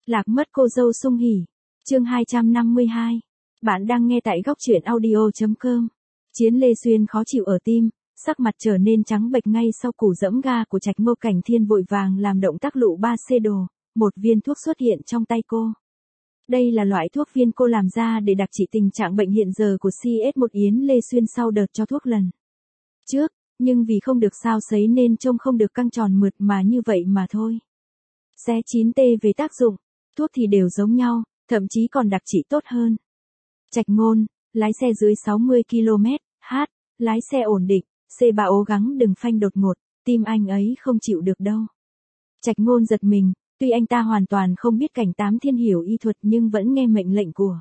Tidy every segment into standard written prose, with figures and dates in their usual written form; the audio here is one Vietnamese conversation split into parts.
Lạc mất cô dâu sung hỉ. Chương 252. Bạn đang nghe tại góc truyện audio.com. Chiến Lê Xuyên khó chịu ở tim, sắc mặt trở nên trắng bệch ngay sau cú giẫm ga của Trạch Mâu. Cảnh Thiên vội vàng làm động tác lụ 3C đồ, một viên thuốc xuất hiện trong tay cô. Đây là loại thuốc viên cô làm ra để đặc trị tình trạng bệnh hiện giờ của CS1 Yến Lê Xuyên sau đợt cho thuốc lần trước, nhưng vì không được sao sấy nên trông không được căng tròn mượt mà như vậy mà thôi. Xé 9T về tác dụng, thuốc thì đều giống nhau, thậm chí còn đặc trị tốt hơn. Trạch Ngôn, lái xe dưới 60 km/h, lái xe ổn định, C3 cố gắng đừng phanh đột ngột, tim anh ấy không chịu được đâu. Trạch Ngôn giật mình, tuy anh ta hoàn toàn không biết Cảnh Tám Thiên hiểu y thuật nhưng vẫn nghe mệnh lệnh của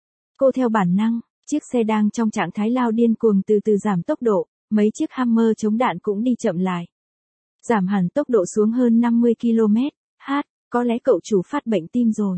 cô theo bản năng. Chiếc xe đang trong trạng thái lao điên cuồng từ từ giảm tốc độ, mấy chiếc Hammer chống đạn cũng đi chậm lại. Giảm hẳn tốc độ xuống hơn 50 km/h, có lẽ cậu chủ phát bệnh tim rồi.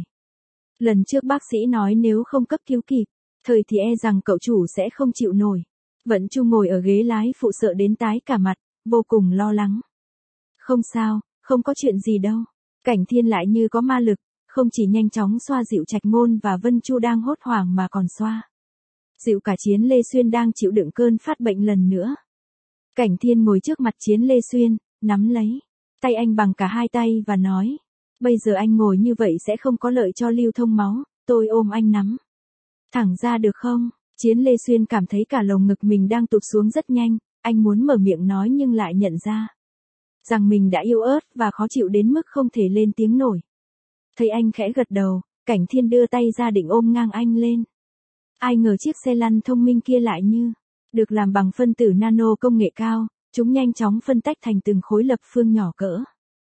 Lần trước bác sĩ nói nếu không cấp cứu kịp thời thì e rằng cậu chủ sẽ không chịu nổi. Vận Chu ngồi ở ghế lái phụ sợ đến tái cả mặt, vô cùng lo lắng. Không sao, không có chuyện gì đâu. Cảnh Thiên lại như có ma lực, không chỉ nhanh chóng xoa dịu Trạch Ngôn và Vân Chu đang hốt hoảng mà còn xoa dịu cả Chiến Lê Xuyên đang chịu đựng cơn phát bệnh lần nữa. Cảnh Thiên ngồi trước mặt Chiến Lê Xuyên, nắm lấy tay anh bằng cả hai tay và nói, bây giờ anh ngồi như vậy sẽ không có lợi cho lưu thông máu, tôi ôm anh nắm thẳng ra được không? Chiến Lê Xuyên cảm thấy cả lồng ngực mình đang tụt xuống rất nhanh, anh muốn mở miệng nói nhưng lại nhận ra rằng mình đã yếu ớt và khó chịu đến mức không thể lên tiếng nổi. Thấy anh khẽ gật đầu, Cảnh Thiên đưa tay ra định ôm ngang anh lên. Ai ngờ chiếc xe lăn thông minh kia lại như được làm bằng phân tử nano công nghệ cao, chúng nhanh chóng phân tách thành từng khối lập phương nhỏ cỡ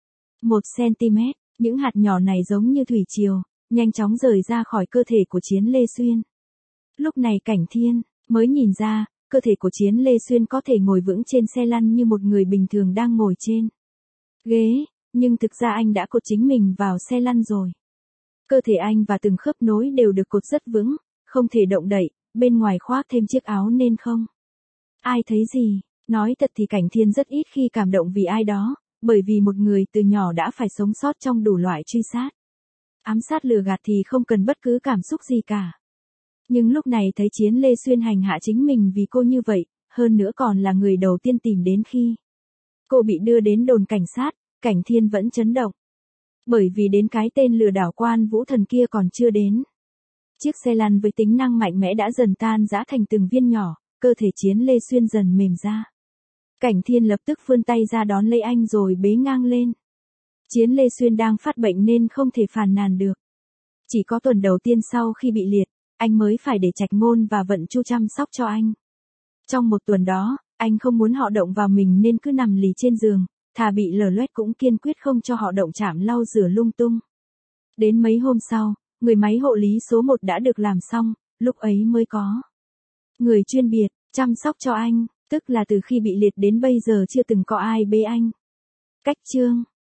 1 cm, những hạt nhỏ này giống như thủy triều, nhanh chóng rời ra khỏi cơ thể của Chiến Lê Xuyên. Lúc này Cảnh Thiên mới nhìn ra, cơ thể của Chiến Lê Xuyên có thể ngồi vững trên xe lăn như một người bình thường đang ngồi trên ghế, nhưng thực ra anh đã cột chính mình vào xe lăn rồi. Cơ thể anh và từng khớp nối đều được cột rất vững, không thể động đậy, bên ngoài khoác thêm chiếc áo nên không ai thấy gì. Nói thật thì Cảnh Thiên rất ít khi cảm động vì ai đó, bởi vì một người từ nhỏ đã phải sống sót trong đủ loại truy sát, ám sát lừa gạt thì không cần bất cứ cảm xúc gì cả. Nhưng lúc này thấy Chiến Lê Xuyên hành hạ chính mình vì cô như vậy, hơn nữa còn là người đầu tiên tìm đến khi cô bị đưa đến đồn cảnh sát, Cảnh Thiên vẫn chấn động. Bởi vì đến cái tên lừa đảo Quan Vũ Thần kia còn chưa đến. Chiếc xe lăn với tính năng mạnh mẽ đã dần tan rã thành từng viên nhỏ, cơ thể Chiến Lê Xuyên dần mềm ra. Cảnh Thiên lập tức vươn tay ra đón lấy anh rồi bế ngang lên. Chiến Lê Xuyên đang phát bệnh nên không thể phàn nàn được. Chỉ có tuần đầu tiên sau khi bị liệt, anh mới phải để Trạch Ngôn và Vận Chu chăm sóc cho anh. Trong một tuần đó, anh không muốn họ động vào mình nên cứ nằm lì trên giường, thà bị lở loét cũng kiên quyết không cho họ động chạm lau rửa lung tung. Đến mấy hôm sau, người máy hộ lý số 1 đã được làm xong, lúc ấy mới có người chuyên biệt chăm sóc cho anh, tức là từ khi bị liệt đến bây giờ chưa từng có ai bế anh. Cách chương